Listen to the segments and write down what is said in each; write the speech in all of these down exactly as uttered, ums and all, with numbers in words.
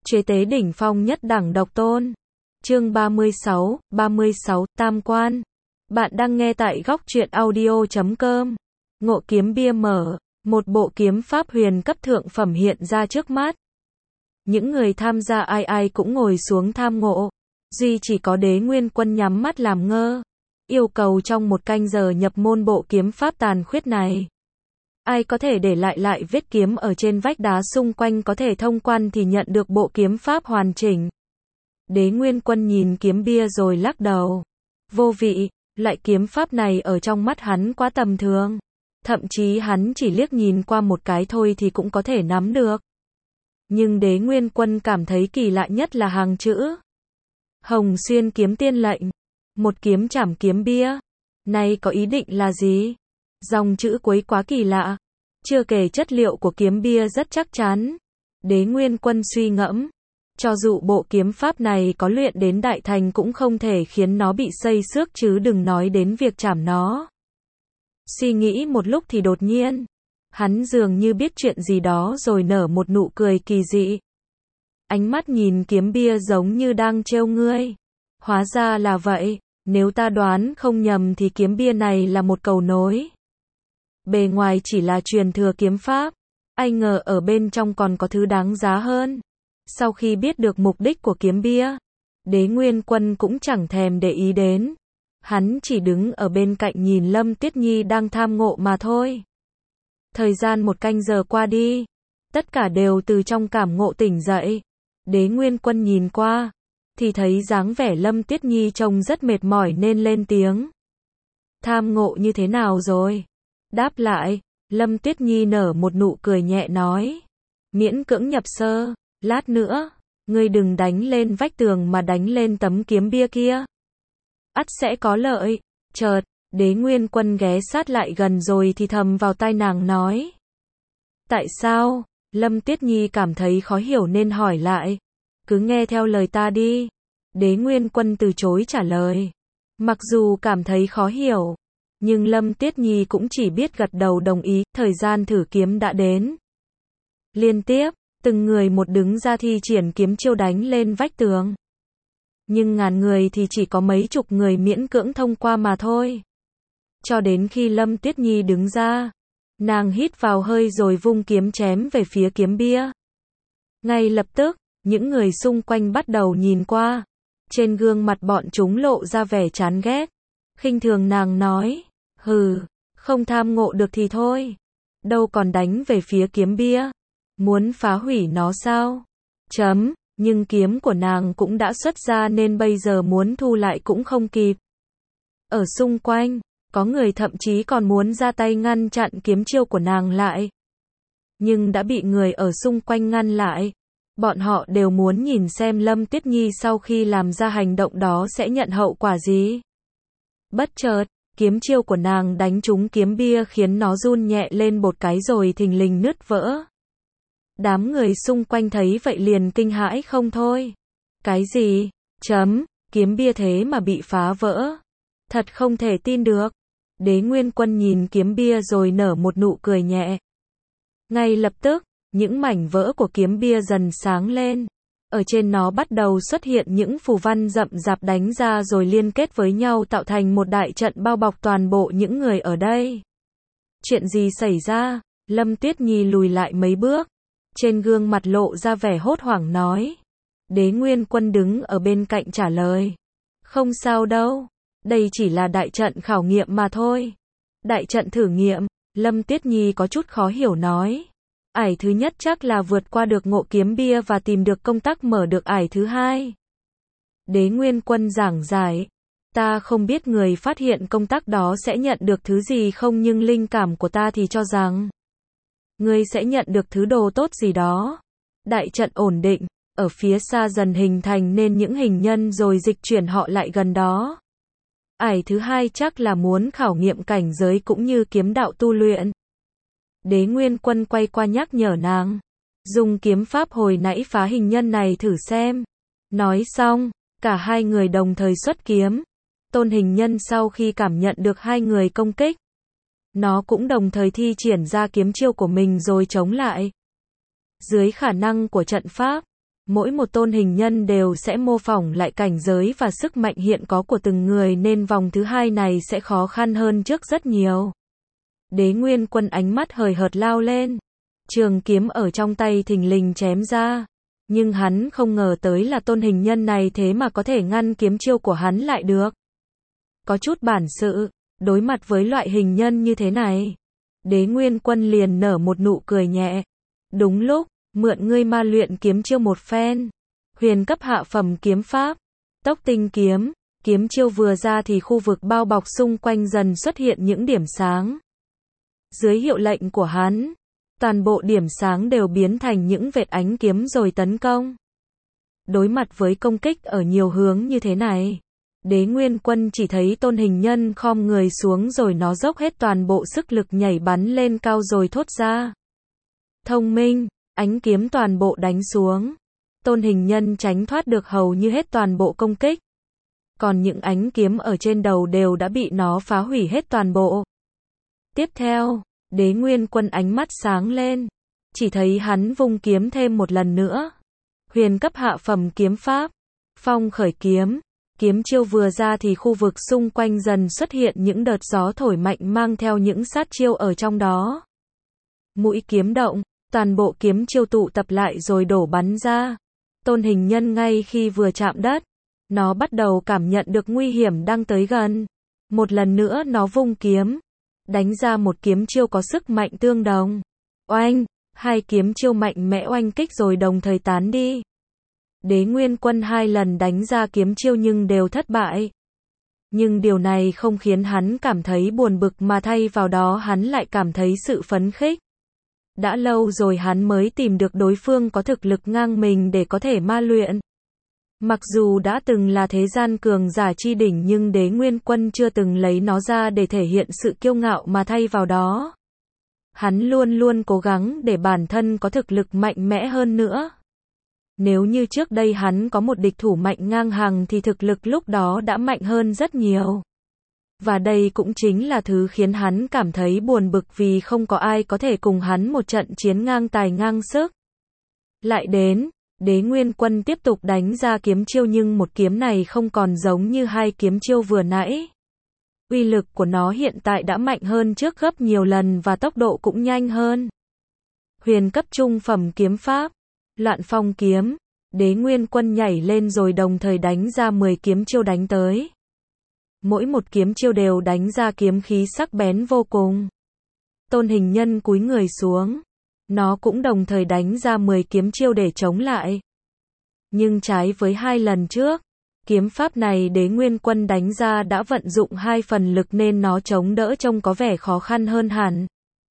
Chế tế đỉnh phong nhất đẳng độc tôn. Chương ba mươi sáu, ba mươi sáu, Tam Quan. Bạn đang nghe tại góc truyện audio chấm com. Ngộ kiếm bia mở, một bộ kiếm pháp huyền cấp thượng phẩm hiện ra trước mắt. Những người tham gia ai ai cũng ngồi xuống tham ngộ. Duy chỉ có Đế Nguyên Quân nhắm mắt làm ngơ. Yêu cầu trong một canh giờ nhập môn bộ kiếm pháp tàn khuyết này. Ai có thể để lại lại vết kiếm ở trên vách đá xung quanh có thể thông quan thì nhận được bộ kiếm pháp hoàn chỉnh. Đế Nguyên Quân nhìn kiếm bia rồi lắc đầu. Vô vị, loại kiếm pháp này ở trong mắt hắn quá tầm thường. Thậm chí hắn chỉ liếc nhìn qua một cái thôi thì cũng có thể nắm được. Nhưng Đế Nguyên Quân cảm thấy kỳ lạ nhất là hàng chữ. Hồng Xuyên kiếm tiên lệnh. Một kiếm chảm kiếm bia. Này có ý định là gì? Dòng chữ cuối quá kỳ lạ. Chưa kể chất liệu của kiếm bia rất chắc chắn. Đế Nguyên Quân suy ngẫm. Cho dù bộ kiếm pháp này có luyện đến đại thành cũng không thể khiến nó bị xây xước chứ đừng nói đến việc chảm nó. Suy nghĩ một lúc thì đột nhiên. Hắn dường như biết chuyện gì đó rồi nở một nụ cười kỳ dị. Ánh mắt nhìn kiếm bia giống như đang trêu ngươi. Hóa ra là vậy, nếu ta đoán không nhầm thì kiếm bia này là một cầu nối. Bề ngoài chỉ là truyền thừa kiếm pháp, ai ngờ ở bên trong còn có thứ đáng giá hơn. Sau khi biết được mục đích của kiếm bia, Đế Nguyên Quân cũng chẳng thèm để ý đến. Hắn chỉ đứng ở bên cạnh nhìn Lâm Tuyết Nhi đang tham ngộ mà thôi. Thời gian một canh giờ qua đi, tất cả đều từ trong cảm ngộ tỉnh dậy. Đế Nguyên Quân nhìn qua, thì thấy dáng vẻ Lâm Tuyết Nhi trông rất mệt mỏi nên lên tiếng. Tham ngộ như thế nào rồi? Đáp lại, Lâm Tuyết Nhi nở một nụ cười nhẹ nói. Miễn cưỡng nhập sơ, lát nữa, ngươi đừng đánh lên vách tường mà đánh lên tấm kiếm bia kia. Ắt sẽ có lợi. Chợt, Đế Nguyên Quân ghé sát lại gần rồi thì thầm vào tai nàng nói. Tại sao? Lâm Tuyết Nhi cảm thấy khó hiểu nên hỏi lại. Cứ nghe theo lời ta đi. Đế Nguyên Quân từ chối trả lời. Mặc dù cảm thấy khó hiểu, nhưng Lâm Tuyết Nhi cũng chỉ biết gật đầu đồng ý. Thời gian thử kiếm đã đến. Liên tiếp, từng người một đứng ra thi triển kiếm chiêu đánh lên vách tường. Nhưng ngàn người thì chỉ có mấy chục người miễn cưỡng thông qua mà thôi. Cho đến khi Lâm Tuyết Nhi đứng ra, nàng hít vào hơi rồi vung kiếm chém về phía kiếm bia. Ngay lập tức, những người xung quanh bắt đầu nhìn qua. Trên gương mặt bọn chúng lộ ra vẻ chán ghét. Khinh thường nàng nói, hừ, không tham ngộ được thì thôi. Đâu còn đánh về phía kiếm bia. Muốn phá hủy nó sao? Chấm, nhưng kiếm của nàng cũng đã xuất ra nên bây giờ muốn thu lại cũng không kịp. Ở xung quanh, có người thậm chí còn muốn ra tay ngăn chặn kiếm chiêu của nàng lại. Nhưng đã bị người ở xung quanh ngăn lại. Bọn họ đều muốn nhìn xem Lâm Tuyết Nhi sau khi làm ra hành động đó sẽ nhận hậu quả gì. Bất chợt, kiếm chiêu của nàng đánh trúng kiếm bia khiến nó run nhẹ lên một cái rồi thình lình nứt vỡ. Đám người xung quanh thấy vậy liền kinh hãi không thôi. Cái gì? Chấm, kiếm bia thế mà bị phá vỡ. Thật không thể tin được. Đế Nguyên Quân nhìn kiếm bia rồi nở một nụ cười nhẹ. Ngay lập tức, những mảnh vỡ của kiếm bia dần sáng lên. Ở trên nó bắt đầu xuất hiện những phù văn rậm rạp đánh ra rồi liên kết với nhau tạo thành một đại trận bao bọc toàn bộ những người ở đây. Chuyện gì xảy ra? Lâm Tuyết Nhi lùi lại mấy bước. Trên gương mặt lộ ra vẻ hốt hoảng nói. Đế Nguyên Quân đứng ở bên cạnh trả lời. Không sao đâu. Đây chỉ là đại trận khảo nghiệm mà thôi. Đại trận thử nghiệm. Lâm Tuyết Nhi có chút khó hiểu nói. Ải thứ nhất chắc là vượt qua được ngộ kiếm bia và tìm được công tắc mở được ải thứ hai. Đế Nguyên Quân giảng giải. Ta không biết người phát hiện công tắc đó sẽ nhận được thứ gì không nhưng linh cảm của ta thì cho rằng ngươi sẽ nhận được thứ đồ tốt gì đó. Đại trận ổn định, ở phía xa dần hình thành nên những hình nhân rồi dịch chuyển họ lại gần đó. Ải thứ hai chắc là muốn khảo nghiệm cảnh giới cũng như kiếm đạo tu luyện. Đế Nguyên Quân quay qua nhắc nhở nàng. Dùng kiếm pháp hồi nãy phá hình nhân này thử xem. Nói xong, cả hai người đồng thời xuất kiếm. Tôn hình nhân sau khi cảm nhận được hai người công kích, nó cũng đồng thời thi triển ra kiếm chiêu của mình rồi chống lại. Dưới khả năng của trận pháp, Mỗi một tôn hình nhân đều sẽ mô phỏng lại cảnh giới và sức mạnh hiện có của từng người nên vòng thứ hai này sẽ khó khăn hơn trước rất nhiều. Đế Nguyên Quân ánh mắt hời hợt lao lên. Trường kiếm ở trong tay thình lình chém ra. Nhưng hắn không ngờ tới là tôn hình nhân này thế mà có thể ngăn kiếm chiêu của hắn lại được. Có chút bản sự, đối mặt với loại hình nhân như thế này. Đế Nguyên Quân liền nở một nụ cười nhẹ. Đúng lúc, mượn ngươi ma luyện kiếm chiêu một phen. Huyền cấp hạ phẩm kiếm pháp. Tốc tinh kiếm. Kiếm chiêu vừa ra thì khu vực bao bọc xung quanh dần xuất hiện những điểm sáng. Dưới hiệu lệnh của hắn, toàn bộ điểm sáng đều biến thành những vệt ánh kiếm rồi tấn công. Đối mặt với công kích ở nhiều hướng như thế này, Đế Nguyên Quân chỉ thấy tôn hình nhân khom người xuống rồi nó dốc hết toàn bộ sức lực nhảy bắn lên cao rồi thốt ra. Thông minh, ánh kiếm toàn bộ đánh xuống. Tôn hình nhân tránh thoát được hầu như hết toàn bộ công kích. Còn những ánh kiếm ở trên đầu đều đã bị nó phá hủy hết toàn bộ. Tiếp theo, Đế Nguyên Quân ánh mắt sáng lên. Chỉ thấy hắn vung kiếm thêm một lần nữa. Huyền cấp hạ phẩm kiếm pháp. Phong khởi kiếm. Kiếm chiêu vừa ra thì khu vực xung quanh dần xuất hiện những đợt gió thổi mạnh mang theo những sát chiêu ở trong đó. Mũi kiếm động, toàn bộ kiếm chiêu tụ tập lại rồi đổ bắn ra. Tôn hình nhân ngay khi vừa chạm đất, nó bắt đầu cảm nhận được nguy hiểm đang tới gần. Một lần nữa nó vung kiếm, đánh ra một kiếm chiêu có sức mạnh tương đồng. Oanh, hai kiếm chiêu mạnh mẽ oanh kích rồi đồng thời tán đi. Đế Nguyên Quân hai lần đánh ra kiếm chiêu nhưng đều thất bại. Nhưng điều này không khiến hắn cảm thấy buồn bực mà thay vào đó hắn lại cảm thấy sự phấn khích. Đã lâu rồi hắn mới tìm được đối phương có thực lực ngang mình để có thể ma luyện. Mặc dù đã từng là thế gian cường giả chi đỉnh nhưng Đế Nguyên Quân chưa từng lấy nó ra để thể hiện sự kiêu ngạo mà thay vào đó. Hắn luôn luôn cố gắng để bản thân có thực lực mạnh mẽ hơn nữa. Nếu như trước đây hắn có một địch thủ mạnh ngang hàng thì thực lực lúc đó đã mạnh hơn rất nhiều. Và đây cũng chính là thứ khiến hắn cảm thấy buồn bực vì không có ai có thể cùng hắn một trận chiến ngang tài ngang sức. Lại đến, Đế Nguyên Quân tiếp tục đánh ra kiếm chiêu nhưng một kiếm này không còn giống như hai kiếm chiêu vừa nãy. Uy lực của nó hiện tại đã mạnh hơn trước gấp nhiều lần và tốc độ cũng nhanh hơn. Huyền cấp trung phẩm kiếm pháp. Loạn phong kiếm. Đế Nguyên Quân nhảy lên rồi đồng thời đánh ra mười kiếm chiêu đánh tới. Mỗi một kiếm chiêu đều đánh ra kiếm khí sắc bén vô cùng. Tôn hình nhân cúi người xuống. Nó cũng đồng thời đánh ra mười kiếm chiêu để chống lại. Nhưng trái với hai lần trước, kiếm pháp này Đế Nguyên Quân đánh ra đã vận dụng hai phần lực nên nó chống đỡ trông có vẻ khó khăn hơn hẳn.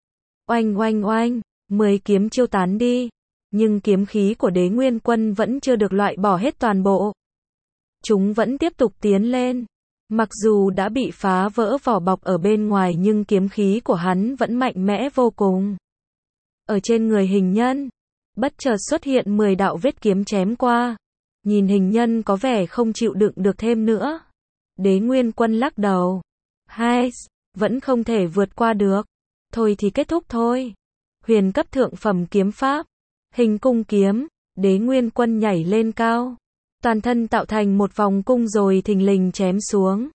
Oanh oanh oanh, mười kiếm chiêu tán đi. Nhưng kiếm khí của Đế Nguyên Quân vẫn chưa được loại bỏ hết toàn bộ. Chúng vẫn tiếp tục tiến lên. Mặc dù đã bị phá vỡ vỏ bọc ở bên ngoài nhưng kiếm khí của hắn vẫn mạnh mẽ vô cùng. Ở trên người hình nhân, bất chợt xuất hiện mười đạo vết kiếm chém qua. Nhìn hình nhân có vẻ không chịu đựng được thêm nữa. Đế Nguyên Quân lắc đầu. Hai, vẫn không thể vượt qua được. Thôi thì kết thúc thôi. Huyền cấp thượng phẩm kiếm pháp. Hình cung kiếm. Đế Nguyên Quân nhảy lên cao. Toàn thân tạo thành một vòng cung rồi thình lình chém xuống.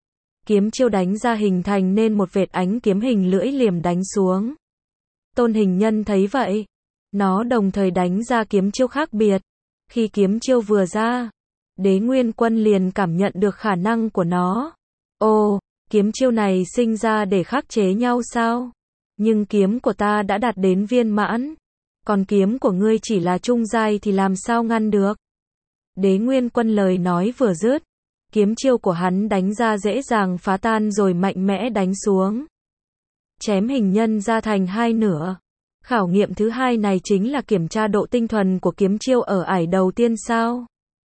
Kiếm chiêu đánh ra hình thành nên một vệt ánh kiếm hình lưỡi liềm đánh xuống. Tôn hình nhân thấy vậy. Nó đồng thời đánh ra kiếm chiêu khác biệt. Khi kiếm chiêu vừa ra, Đế Nguyên Quân liền cảm nhận được khả năng của nó. Ồ, kiếm chiêu này sinh ra để khắc chế nhau sao? Nhưng kiếm của ta đã đạt đến viên mãn. Còn kiếm của ngươi chỉ là trung giai thì làm sao ngăn được? Đế Nguyên Quân lời nói vừa dứt, kiếm chiêu của hắn đánh ra dễ dàng phá tan rồi mạnh mẽ đánh xuống. Chém hình nhân ra thành hai nửa. Khảo nghiệm thứ hai này chính là kiểm tra độ tinh thuần của kiếm chiêu ở ải đầu tiên sao?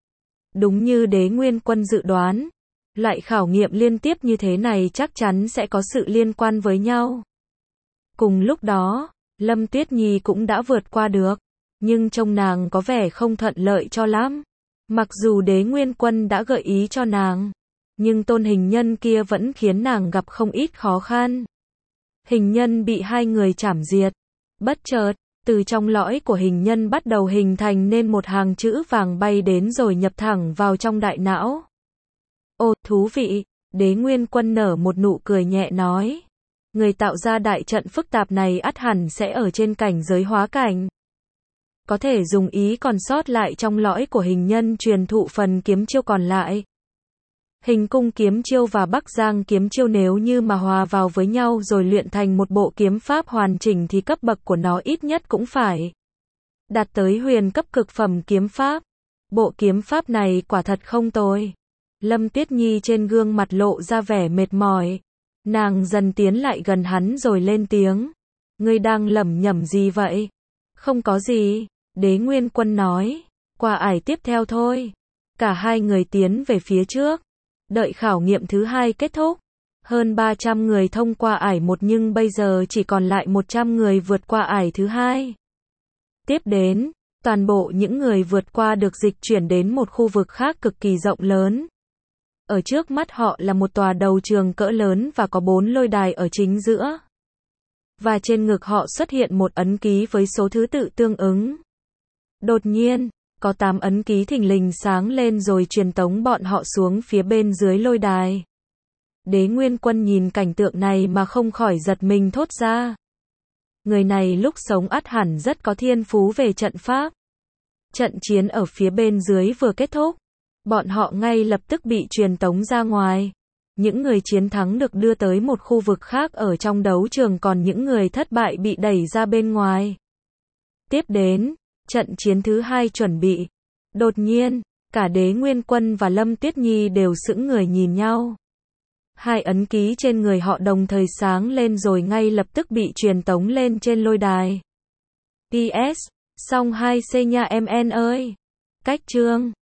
Đúng như Đế Nguyên Quân dự đoán, loại khảo nghiệm liên tiếp như thế này chắc chắn sẽ có sự liên quan với nhau. Cùng lúc đó, Lâm Tuyết Nhi cũng đã vượt qua được, nhưng trông nàng có vẻ không thuận lợi cho lắm. Mặc dù Đế Nguyên Quân đã gợi ý cho nàng, nhưng tôn hình nhân kia vẫn khiến nàng gặp không ít khó khăn. Hình nhân bị hai người chảm diệt. Bất chợt, Từ trong lõi của hình nhân bắt đầu hình thành nên một hàng chữ vàng bay đến rồi nhập thẳng vào trong đại não. Ồ, thú vị, Đế Nguyên Quân nở một nụ cười nhẹ nói. Người tạo ra đại trận phức tạp này ắt hẳn sẽ ở trên cảnh giới hóa cảnh. Có thể dùng ý còn sót lại trong lõi của hình nhân truyền thụ phần kiếm chiêu còn lại. Hình cung kiếm chiêu và Bắc Giang kiếm chiêu nếu như mà hòa vào với nhau rồi luyện thành một bộ kiếm pháp hoàn chỉnh thì cấp bậc của nó ít nhất cũng phải đạt tới huyền cấp cực phẩm kiếm pháp. Bộ kiếm pháp này quả thật không tồi. Lâm Tuyết Nhi trên gương mặt lộ ra vẻ mệt mỏi. Nàng dần tiến lại gần hắn rồi lên tiếng. Ngươi đang lẩm nhẩm gì vậy? Không có gì, Đế Nguyên Quân nói. Qua ải tiếp theo thôi. Cả hai người tiến về phía trước. Đợi khảo nghiệm thứ hai kết thúc. Hơn ba trăm người thông qua ải một nhưng bây giờ chỉ còn lại một trăm người vượt qua ải thứ hai. Tiếp đến, toàn bộ những người vượt qua được dịch chuyển đến một khu vực khác cực kỳ rộng lớn. Ở trước mắt họ là một tòa đầu trường cỡ lớn và có bốn lôi đài ở chính giữa. Và trên ngực họ xuất hiện một ấn ký với số thứ tự tương ứng. Đột nhiên, có tám ấn ký thình lình sáng lên rồi truyền tống bọn họ xuống phía bên dưới lôi đài. Đế Nguyên Quân nhìn cảnh tượng này mà không khỏi giật mình thốt ra. Người này lúc sống ắt hẳn rất có thiên phú về trận pháp. Trận chiến ở phía bên dưới vừa kết thúc. Bọn họ ngay lập tức bị truyền tống ra ngoài. Những người chiến thắng được đưa tới một khu vực khác ở trong đấu trường còn những người thất bại bị đẩy ra bên ngoài. Tiếp đến, trận chiến thứ hai chuẩn bị. Đột nhiên, cả Đế Nguyên Quân và Lâm Tuyết Nhi đều sững người nhìn nhau. Hai ấn ký trên người họ đồng thời sáng lên rồi ngay lập tức bị truyền tống lên trên lôi đài. pê ét, xong hai C nha em en ơi. Cách chương